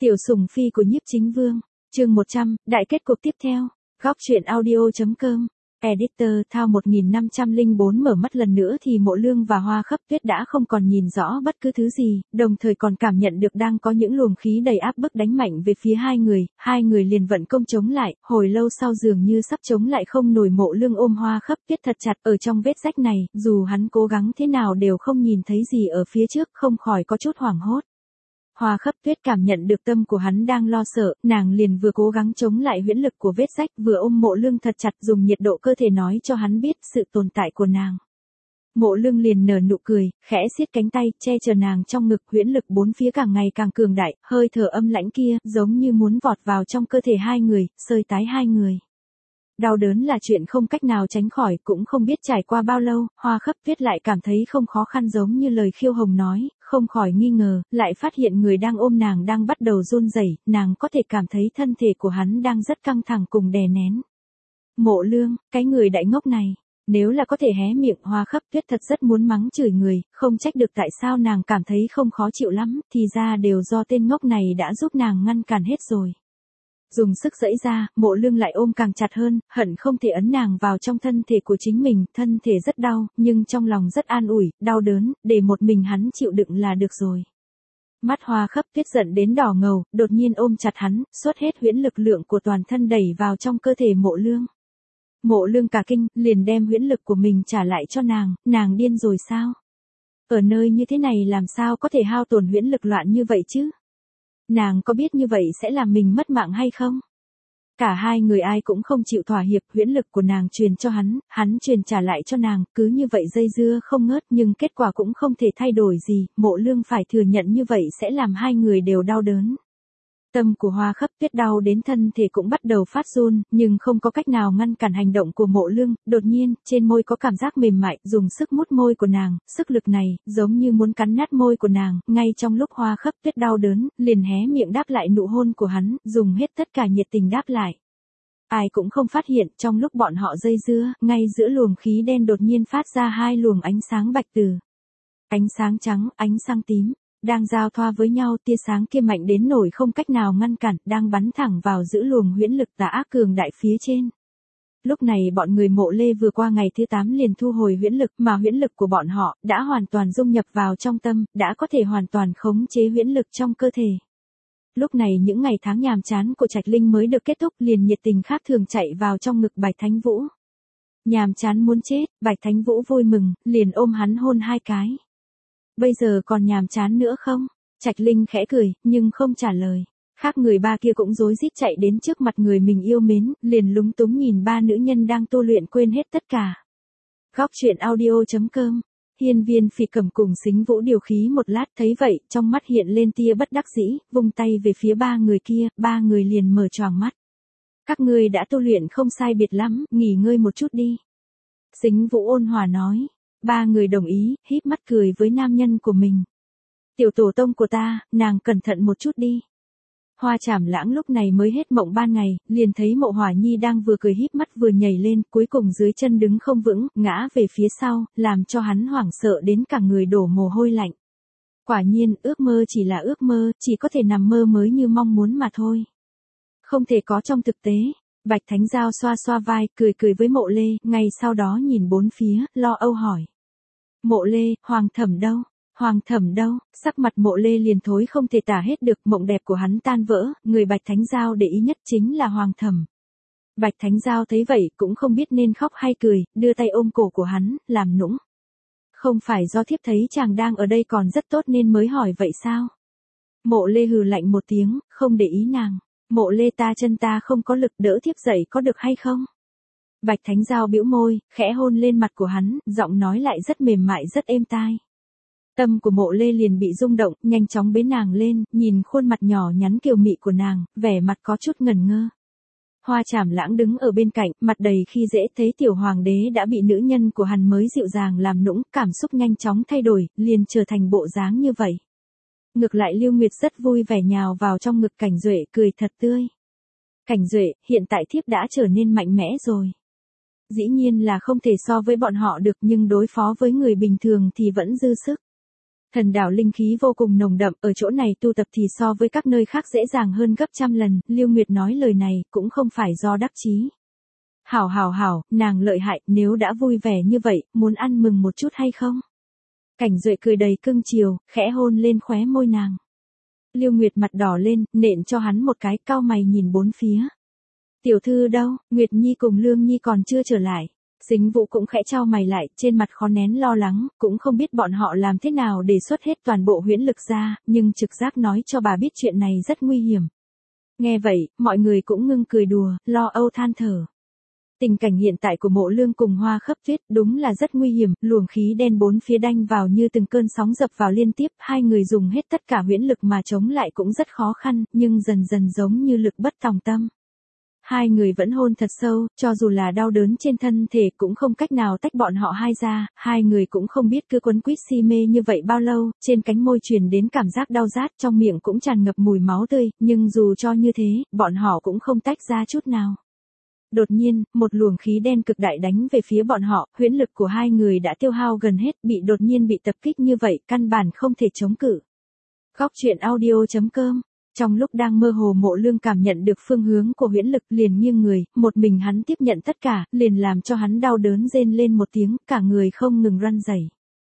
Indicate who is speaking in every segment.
Speaker 1: Tiểu sủng phi của Nhiếp Chính Vương, chương 100, đại kết cuộc tiếp theo. Góc truyện audio.com. Editor Thao 1504 mở mắt lần nữa thì Mộ Lương và Hoa Khấp Tuyết đã không còn nhìn rõ bất cứ thứ gì, đồng thời còn cảm nhận được đang có những luồng khí đầy áp bức đánh mạnh về phía hai người liền vận công chống lại, hồi lâu sau dường như sắp chống lại không nổi. Mộ Lương ôm Hoa Khấp Tuyết thật chặt ở trong vết rách này, dù hắn cố gắng thế nào đều không nhìn thấy gì ở phía trước, không khỏi có chút hoảng hốt. Hoa Khấp Tuyết cảm nhận được tâm của hắn đang lo sợ, nàng liền vừa cố gắng chống lại huyễn lực của vết rách, vừa ôm Mộ Lương thật chặt, dùng nhiệt độ cơ thể nói cho hắn biết sự tồn tại của nàng. Mộ Lương liền nở nụ cười, khẽ siết cánh tay, che chở nàng trong ngực, huyễn lực bốn phía càng ngày càng cường đại, hơi thở âm lãnh kia, giống như muốn vọt vào trong cơ thể hai người, xơi tái hai người. Đau đớn là chuyện không cách nào tránh khỏi, cũng không biết trải qua bao lâu, Hoa Khấp Tuyết lại cảm thấy không khó khăn giống như lời Khiêu Hồng nói, không khỏi nghi ngờ, lại phát hiện người đang ôm nàng đang bắt đầu run rẩy, nàng có thể cảm thấy thân thể của hắn đang rất căng thẳng cùng đè nén. Mộ Lương, cái người đại ngốc này, nếu là có thể hé miệng, Hoa Khấp Tuyết thật rất muốn mắng chửi người, không trách được tại sao nàng cảm thấy không khó chịu lắm, thì ra đều do tên ngốc này đã giúp nàng ngăn cản hết rồi. Dùng sức giãy ra, Mộ Lương lại ôm càng chặt hơn, hận không thể ấn nàng vào trong thân thể của chính mình, thân thể rất đau, nhưng trong lòng rất an ủi, đau đớn, để một mình hắn chịu đựng là được rồi. Mắt Hoa Khấp Tuyết giận đến đỏ ngầu, đột nhiên ôm chặt hắn, xuất hết huyễn lực lượng của toàn thân đẩy vào trong cơ thể Mộ Lương. Mộ Lương cả kinh, liền đem huyễn lực của mình trả lại cho nàng điên rồi sao? Ở nơi như thế này làm sao có thể hao tổn huyễn lực loạn như vậy chứ? Nàng có biết như vậy sẽ làm mình mất mạng hay không? Cả hai người ai cũng không chịu thỏa hiệp, huyễn lực của nàng truyền cho hắn truyền trả lại cho nàng, cứ như vậy dây dưa không ngớt, nhưng kết quả cũng không thể thay đổi gì, Mộ Lương phải thừa nhận như vậy sẽ làm hai người đều đau đớn. Tâm của Hoa Khấp Tuyết đau đến thân thể cũng bắt đầu phát run, nhưng không có cách nào ngăn cản hành động của Mộ Lương, đột nhiên, trên môi có cảm giác mềm mại, dùng sức mút môi của nàng, sức lực này, giống như muốn cắn nát môi của nàng, ngay trong lúc Hoa Khấp Tuyết đau đớn, liền hé miệng đáp lại nụ hôn của hắn, dùng hết tất cả nhiệt tình đáp lại. Ai cũng không phát hiện, trong lúc bọn họ dây dưa, ngay giữa luồng khí đen đột nhiên phát ra hai luồng ánh sáng bạch từ. Ánh sáng trắng, ánh sáng tím. Đang giao thoa với nhau, tia sáng kia mạnh đến nổi không cách nào ngăn cản, đang bắn thẳng vào giữa luồng huyễn lực tà ác cường đại phía trên. Lúc này bọn người Mộ Lê vừa qua ngày thứ 8 liền thu hồi huyễn lực, mà huyễn lực của bọn họ đã hoàn toàn dung nhập vào trong tâm, đã có thể hoàn toàn khống chế huyễn lực trong cơ thể. Lúc này những ngày tháng nhàm chán của Trạch Linh mới được kết thúc, liền nhiệt tình khác thường chạy vào trong ngực Bạch Thánh Vũ. Nhàm chán muốn chết, Bạch Thánh Vũ vui mừng, liền ôm hắn hôn hai cái. Bây giờ còn nhàm chán nữa không? Trạch Linh khẽ cười, nhưng không trả lời. Khác người ba kia cũng rối rít chạy đến trước mặt người mình yêu mến, liền lúng túng nhìn ba nữ nhân đang tu luyện quên hết tất cả. Góc truyện audio.com. Hiên Viên Phỉ Cẩm cùng Sính Vũ điều khí một lát, thấy vậy, trong mắt hiện lên tia bất đắc dĩ, vung tay về phía ba người kia, ba người liền mở choàng mắt. Các ngươi đã tu luyện không sai biệt lắm, nghỉ ngơi một chút đi. Sính Vũ ôn hòa nói. Ba người đồng ý, híp mắt cười với nam nhân của mình. Tiểu tổ tông của ta, nàng cẩn thận một chút đi. Hoa Trảm Lãng lúc này mới hết mộng ban ngày, liền thấy Mộ Hỏa Nhi đang vừa cười híp mắt vừa nhảy lên, cuối cùng dưới chân đứng không vững, ngã về phía sau, làm cho hắn hoảng sợ đến cả người đổ mồ hôi lạnh. Quả nhiên, ước mơ chỉ là ước mơ, chỉ có thể nằm mơ mới như mong muốn mà thôi. Không thể có trong thực tế. Bạch Thánh Giao xoa xoa vai, cười với Mộ Lê, ngay sau đó nhìn bốn phía, lo âu hỏi. Mộ Lê, Hoàng Thẩm đâu? Hoàng Thẩm đâu? Sắc mặt Mộ Lê liền thối không thể tả hết được, mộng đẹp của hắn tan vỡ, người Bạch Thánh Giao để ý nhất chính là Hoàng Thẩm. Bạch Thánh Giao thấy vậy cũng không biết nên khóc hay cười, đưa tay ôm cổ của hắn, làm nũng. Không phải do thiếp thấy chàng đang ở đây còn rất tốt nên mới hỏi vậy sao? Mộ Lê hừ lạnh một tiếng, không để ý nàng. Mộ Lê, ta chân ta không có lực, đỡ thiếp dậy có được hay không? Bạch Thánh Giao bĩu môi, khẽ hôn lên mặt của hắn, giọng nói lại rất mềm mại rất êm tai. Tâm của Mộ Lê liền bị rung động, nhanh chóng bế nàng lên, nhìn khuôn mặt nhỏ nhắn kiều mị của nàng, vẻ mặt có chút ngẩn ngơ. Hoa Trảm Lãng đứng ở bên cạnh, mặt đầy khi dễ, thấy tiểu hoàng đế đã bị nữ nhân của hắn mới dịu dàng làm nũng, cảm xúc nhanh chóng thay đổi, liền trở thành bộ dáng như vậy. Ngược lại Lưu Nguyệt rất vui vẻ nhào vào trong ngực Cảnh Duệ, cười thật tươi. Cảnh Duệ, hiện tại thiếp đã trở nên mạnh mẽ rồi. Dĩ nhiên là không thể so với bọn họ được, nhưng đối phó với người bình thường thì vẫn dư sức. Thần đảo linh khí vô cùng nồng đậm, ở chỗ này tu tập thì so với các nơi khác dễ dàng hơn gấp trăm lần, Lưu Nguyệt nói lời này cũng không phải do đắc chí. Hảo, nàng lợi hại, nếu đã vui vẻ như vậy, muốn ăn mừng một chút hay không? Cảnh Duệ cười đầy cưng chiều, khẽ hôn lên khóe môi nàng. Lưu Nguyệt mặt đỏ lên, nện cho hắn một cái, cau mày nhìn bốn phía. Tiểu thư đâu, Nguyệt Nhi cùng Lương Nhi còn chưa trở lại. Sính Vũ cũng khẽ chau mày lại, trên mặt khó nén lo lắng, cũng không biết bọn họ làm thế nào để xuất hết toàn bộ huyễn lực ra, nhưng trực giác nói cho bà biết chuyện này rất nguy hiểm. Nghe vậy, mọi người cũng ngưng cười đùa, lo âu than thở. Tình cảnh hiện tại của Mộ Lương cùng Hoa Khấp Tuyết đúng là rất nguy hiểm, luồng khí đen bốn phía đanh vào như từng cơn sóng dập vào liên tiếp, hai người dùng hết tất cả huyễn lực mà chống lại cũng rất khó khăn, nhưng dần dần giống như lực bất tòng tâm. Hai người vẫn hôn thật sâu, cho dù là đau đớn trên thân thể cũng không cách nào tách bọn họ hai ra, hai người cũng không biết cứ quấn quýt si mê như vậy bao lâu, trên cánh môi truyền đến cảm giác đau rát, trong miệng cũng tràn ngập mùi máu tươi, nhưng dù cho như thế, bọn họ cũng không tách ra chút nào. Đột nhiên, một luồng khí đen cực đại đánh về phía bọn họ, huyễn lực của hai người đã tiêu hao gần hết, đột nhiên bị tập kích như vậy, căn bản không thể chống cự. Góc truyện audio.com. Trong lúc đang mơ hồ, Mộ Lương cảm nhận được phương hướng của huyễn lực, liền nghiêng người, một mình hắn tiếp nhận tất cả, liền làm cho hắn đau đớn rên lên một tiếng, cả người không ngừng run rẩy.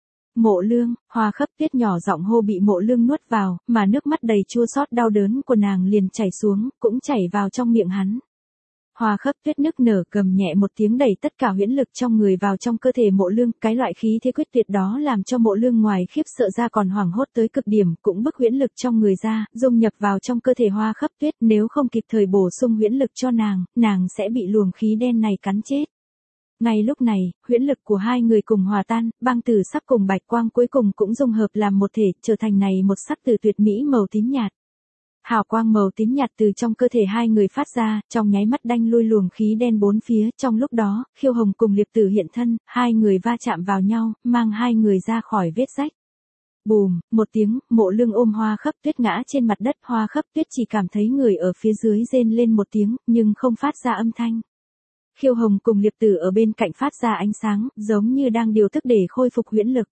Speaker 1: Mộ Lương, Hoa Khấp Tuyết nhỏ giọng hô bị Mộ Lương nuốt vào, mà nước mắt đầy chua xót đau đớn của nàng liền chảy xuống, cũng chảy vào trong miệng hắn. Hoa Khấp Tuyết nức nở gầm nhẹ một tiếng đẩy tất cả huyễn lực trong người vào trong cơ thể Mộ Lương, cái loại khí thế quyết tuyệt đó làm cho Mộ Lương ngoài khiếp sợ ra còn hoảng hốt tới cực điểm, cũng bức huyễn lực trong người ra, dung nhập vào trong cơ thể Hoa Khấp Tuyết, nếu không kịp thời bổ sung huyễn lực cho nàng sẽ bị luồng khí đen này cắn chết. Ngay lúc này, huyễn lực của hai người cùng hòa tan, băng tử sắc cùng bạch quang cuối cùng cũng dung hợp làm một thể, trở thành này một sắc tử tuyệt mỹ màu tím nhạt. Hào quang màu tím nhạt từ trong cơ thể hai người phát ra, trong nháy mắt đanh lui luồng khí đen bốn phía, trong lúc đó, Khiêu Hồng cùng Liệp Tử hiện thân, hai người va chạm vào nhau, mang hai người ra khỏi vết rách. Bùm, một tiếng, Mộ Lương ôm Hoa Khấp Tuyết ngã trên mặt đất, Hoa Khấp Tuyết chỉ cảm thấy người ở phía dưới rên lên một tiếng, nhưng không phát ra âm thanh. Khiêu Hồng cùng Liệp Tử ở bên cạnh phát ra ánh sáng, giống như đang điều tức để khôi phục huyễn lực.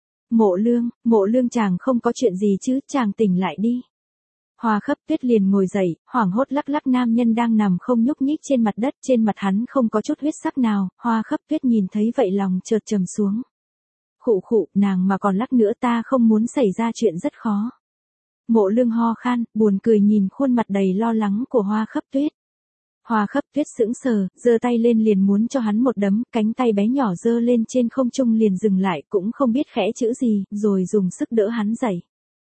Speaker 1: Mộ Lương chàng không có chuyện gì chứ, chàng tỉnh lại đi. Hoa Khấp Tuyết liền ngồi dậy, hoảng hốt lắc lắc nam nhân đang nằm không nhúc nhích trên mặt đất, trên mặt hắn không có chút huyết sắc nào, Hoa Khấp Tuyết nhìn thấy vậy lòng chợt trầm xuống. Khụ, nàng mà còn lắc nữa ta không muốn xảy ra chuyện rất khó. Mộ Lương ho khan, buồn cười nhìn khuôn mặt đầy lo lắng của Hoa Khấp Tuyết. Hoa Khấp Tuyết sững sờ, giơ tay lên liền muốn cho hắn một đấm, cánh tay bé nhỏ giơ lên trên không trung liền dừng lại, cũng không biết khẽ chữ gì, rồi dùng sức đỡ hắn dậy.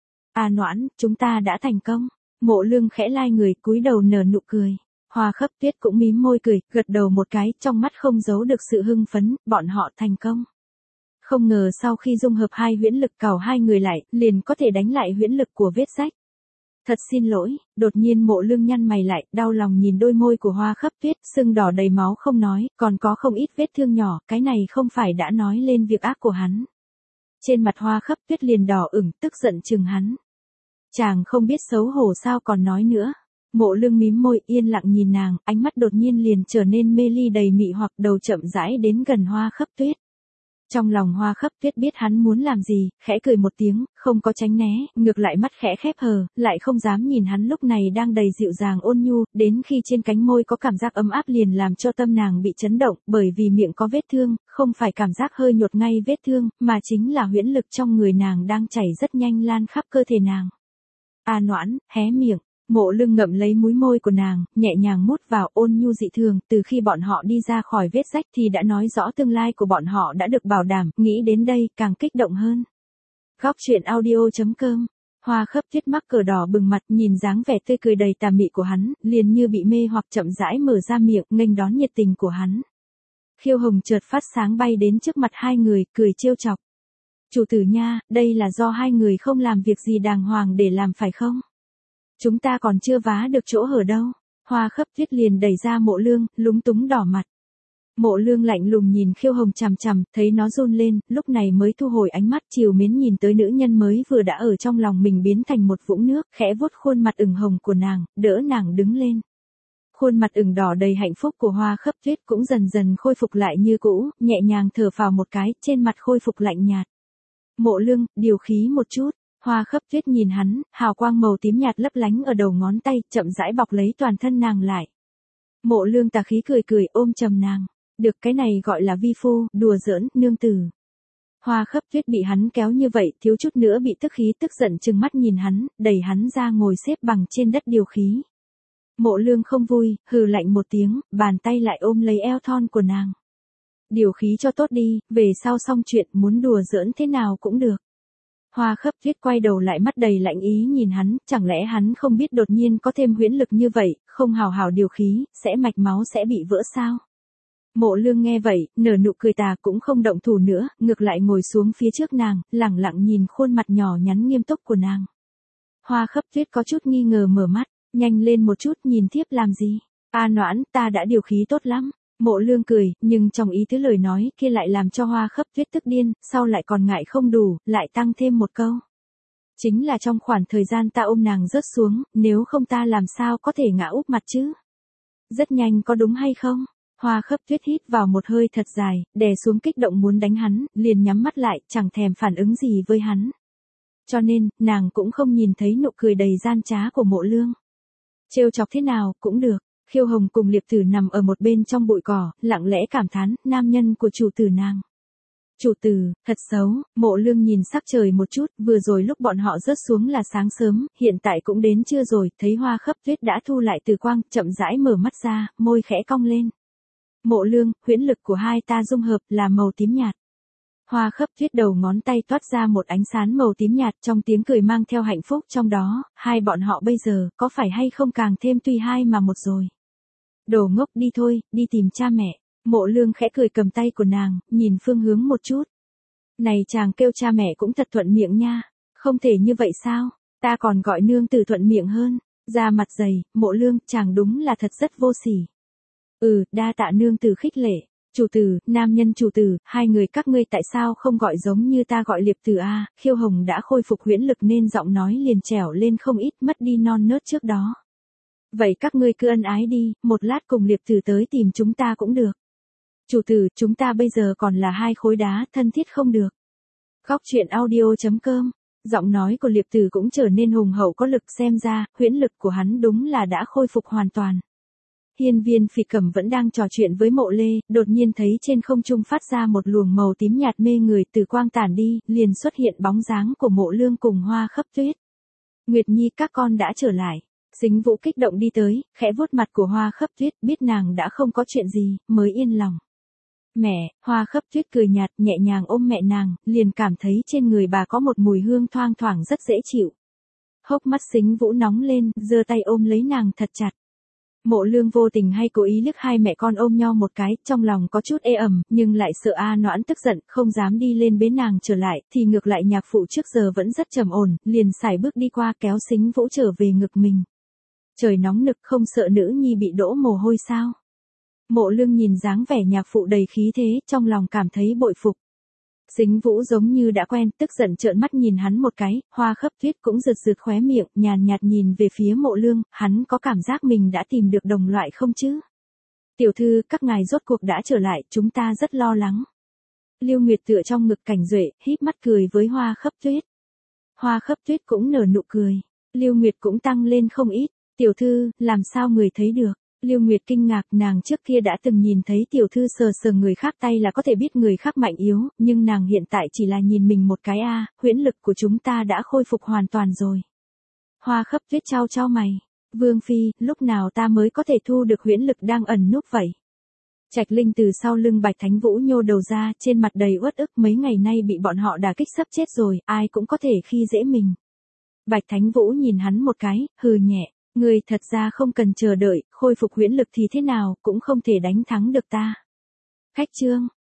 Speaker 1: A Noãn, chúng ta đã thành công. Mộ Lương khẽ lai người, cúi đầu nở nụ cười. Hoa Khấp Tuyết cũng mím môi cười, gật đầu một cái, trong mắt không giấu được sự hưng phấn, bọn họ thành công. Không ngờ sau khi dung hợp hai huyễn lực cào hai người lại, liền có thể đánh lại huyễn lực của vết rách. Thật xin lỗi, đột nhiên Mộ Lương nhăn mày lại, đau lòng nhìn đôi môi của Hoa Khấp Tuyết, sưng đỏ đầy máu không nói, còn có không ít vết thương nhỏ, cái này không phải đã nói lên việc ác của hắn. Trên mặt Hoa Khấp Tuyết liền đỏ ửng, tức giận chừng hắn. Chàng không biết xấu hổ sao còn nói nữa. Mộ Lương mím môi yên lặng nhìn nàng, ánh mắt đột nhiên liền trở nên mê ly đầy mị hoặc, đầu chậm rãi đến gần Hoa Khấp Tuyết. Trong lòng Hoa Khấp Tuyết biết hắn muốn làm gì, khẽ cười một tiếng, không có tránh né, ngược lại mắt khẽ khép hờ, lại không dám nhìn hắn lúc này đang đầy dịu dàng ôn nhu, đến khi trên cánh môi có cảm giác ấm áp liền làm cho tâm nàng bị chấn động, bởi vì miệng có vết thương, không phải cảm giác hơi nhột ngay vết thương, mà chính là huyễn lực trong người nàng đang chảy rất nhanh lan khắp cơ thể nàng. A Noãn, hé miệng. Mộ Lương ngậm lấy múi môi của nàng, nhẹ nhàng mút vào, ôn nhu dị thường, từ khi bọn họ đi ra khỏi vết rách thì đã nói rõ tương lai của bọn họ đã được bảo đảm, nghĩ đến đây, càng kích động hơn. Góc truyện audio.com. Hoa Khấp Tuyết mắc cờ đỏ bừng mặt, nhìn dáng vẻ tươi cười đầy tà mị của hắn, liền như bị mê hoặc chậm rãi mở ra miệng, nghênh đón nhiệt tình của hắn. Khiêu Hồng chợt phát sáng bay đến trước mặt hai người, cười trêu chọc. Chủ tử nha, đây là do hai người không làm việc gì đàng hoàng để làm phải không? Chúng ta còn chưa vá được chỗ hở đâu. Hoa Khấp Tuyết liền đẩy ra Mộ Lương, lúng túng đỏ mặt. Mộ Lương lạnh lùng nhìn Khiêu Hồng chằm chằm, thấy nó run lên, lúc này mới thu hồi ánh mắt trìu mến nhìn tới nữ nhân mới vừa đã ở trong lòng mình biến thành một vũng nước, khẽ vuốt khuôn mặt ửng hồng của nàng, đỡ nàng đứng lên. Khuôn mặt ửng đỏ đầy hạnh phúc của Hoa Khấp Tuyết cũng dần dần khôi phục lại như cũ, nhẹ nhàng thở phào một cái, trên mặt khôi phục lạnh nhạt. Mộ Lương, điều khí một chút. Hoa Khấp Tuyết nhìn hắn, hào quang màu tím nhạt lấp lánh ở đầu ngón tay, chậm rãi bọc lấy toàn thân nàng lại. Mộ Lương tà khí cười cười ôm chầm nàng. Được, cái này gọi là vi phu, đùa giỡn, nương tử. Hoa Khấp Tuyết bị hắn kéo như vậy, thiếu chút nữa bị tức khí tức giận trừng mắt nhìn hắn, đẩy hắn ra ngồi xếp bằng trên đất điều khí. Mộ Lương không vui, hừ lạnh một tiếng, bàn tay lại ôm lấy eo thon của nàng. Điều khí cho tốt đi, về sau xong chuyện muốn đùa giỡn thế nào cũng được. Hoa Khấp Tuyết quay đầu lại mắt đầy lạnh ý nhìn hắn, chẳng lẽ hắn không biết đột nhiên có thêm huyễn lực như vậy, không hào hào điều khí, sẽ mạch máu sẽ bị vỡ sao? Mộ Lương nghe vậy, nở nụ cười tà cũng không động thủ nữa, ngược lại ngồi xuống phía trước nàng, lẳng lặng nhìn khuôn mặt nhỏ nhắn nghiêm túc của nàng. Hoa Khấp Tuyết có chút nghi ngờ mở mắt, nhanh lên một chút, nhìn thiếp làm gì? A Noãn, ta đã điều khí tốt lắm. Mộ Lương cười, nhưng trong ý tứ lời nói kia lại làm cho Hoa Khấp Tuyết tức điên, sau lại còn ngại không đủ, lại tăng thêm một câu. Chính là trong khoảng thời gian ta ôm nàng rớt xuống, nếu không ta làm sao có thể ngã úp mặt chứ? Rất nhanh có đúng hay không? Hoa Khấp Tuyết hít vào một hơi thật dài, đè xuống kích động muốn đánh hắn, liền nhắm mắt lại, chẳng thèm phản ứng gì với hắn. Cho nên, nàng cũng không nhìn thấy nụ cười đầy gian trá của Mộ Lương. Trêu chọc thế nào, cũng được. Khiêu Hồng cùng Liệp Tử nằm ở một bên trong bụi cỏ, lặng lẽ cảm thán, nam nhân của chủ tử nàng. Chủ tử, thật xấu, Mộ Lương nhìn sắc trời một chút, vừa rồi lúc bọn họ rớt xuống là sáng sớm, hiện tại cũng đến trưa rồi, thấy Hoa Khấp Tuyết đã thu lại từ quang, chậm rãi mở mắt ra, môi khẽ cong lên. Mộ Lương, huyễn lực của hai ta dung hợp là màu tím nhạt. Hoa Khấp Tuyết đầu ngón tay toát ra một ánh sáng màu tím nhạt, trong tiếng cười mang theo hạnh phúc trong đó, hai bọn họ bây giờ, có phải hay không càng thêm tuy hai mà một rồi. Đồ ngốc, đi thôi, đi tìm cha mẹ. Mộ Lương khẽ cười cầm tay của nàng, nhìn phương hướng một chút. Này chàng kêu cha mẹ cũng thật thuận miệng nha. Không thể như vậy sao? Ta còn gọi nương tử thuận miệng hơn. Da mặt dày, Mộ Lương, chàng đúng là thật rất vô sỉ. Đa tạ nương tử khích lệ. Chủ tử, nam nhân chủ tử, hai người các ngươi tại sao không gọi giống như ta gọi Liệp Tử a? Khiêu Hồng đã khôi phục huyễn lực nên giọng nói liền trẻo lên không ít, mất đi non nớt trước đó. Vậy các ngươi cứ ân ái đi, một lát cùng Liệp Tử tới tìm chúng ta cũng được. Chủ tử, chúng ta bây giờ còn là hai khối đá, thân thiết không được. Góc truyện audio.com. Giọng nói của Liệp Tử cũng trở nên hùng hậu có lực, xem ra, huyễn lực của hắn đúng là đã khôi phục hoàn toàn. Hiên Viên Phỉ Cẩm vẫn đang trò chuyện với Mộ Lê, đột nhiên thấy trên không trung phát ra một luồng màu tím nhạt mê người, từ quang tản đi, liền xuất hiện bóng dáng của Mộ Lương cùng Hoa Khấp Tuyết. Nguyệt Nhi, các con đã trở lại. Sính Vũ kích động đi tới, khẽ vuốt mặt của Hoa Khấp Tuyết, biết nàng đã không có chuyện gì, mới yên lòng. Mẹ, Hoa Khấp Tuyết cười nhạt, nhẹ nhàng ôm mẹ nàng, liền cảm thấy trên người bà có một mùi hương thoang thoảng rất dễ chịu. Hốc mắt Sính Vũ nóng lên, giơ tay ôm lấy nàng thật chặt. Mộ Lương vô tình hay cố ý liếc hai mẹ con ôm nhau một cái, trong lòng có chút ê ẩm, nhưng lại sợ A Noãn tức giận, không dám đi lên bế nàng trở lại, thì ngược lại nhạc phụ trước giờ vẫn rất trầm ổn, liền sải bước đi qua kéo Sính Vũ trở về ngực mình. Trời nóng nực, không sợ nữ nhi bị đổ mồ hôi sao? Mộ Lương nhìn dáng vẻ nhạc phụ đầy khí thế, trong lòng cảm thấy bội phục. Sính Vũ giống như đã quen, tức giận trợn mắt nhìn hắn một cái, Hoa Khấp Tuyết cũng rượt rượt khóe miệng, nhàn nhạt nhìn về phía Mộ Lương, hắn có cảm giác mình đã tìm được đồng loại không chứ? Tiểu thư, các ngài rốt cuộc đã trở lại, chúng ta rất lo lắng. Lưu Nguyệt tựa trong ngực Cảnh Duệ, híp mắt cười với Hoa Khấp Tuyết. Hoa Khấp Tuyết cũng nở nụ cười. Lưu Nguyệt cũng tăng lên không ít. Tiểu thư, làm sao người thấy được? Lưu Nguyệt kinh ngạc, nàng trước kia đã từng nhìn thấy tiểu thư sờ sờ người khác tay là có thể biết người khác mạnh yếu, nhưng nàng hiện tại chỉ là nhìn mình một cái huyễn lực của chúng ta đã khôi phục hoàn toàn rồi. Hoa Khấp Tuyết chau chau mày. Vương Phi, lúc nào ta mới có thể thu được huyễn lực đang ẩn núp vậy? Trạch Linh từ sau lưng Bạch Thánh Vũ nhô đầu ra, trên mặt đầy uất ức, mấy ngày nay bị bọn họ đả kích sắp chết rồi, ai cũng có thể khi dễ mình. Bạch Thánh Vũ nhìn hắn một cái, hừ nhẹ. Người thật ra không cần chờ đợi, khôi phục huyễn lực thì thế nào, cũng không thể đánh thắng được ta. Khách trương,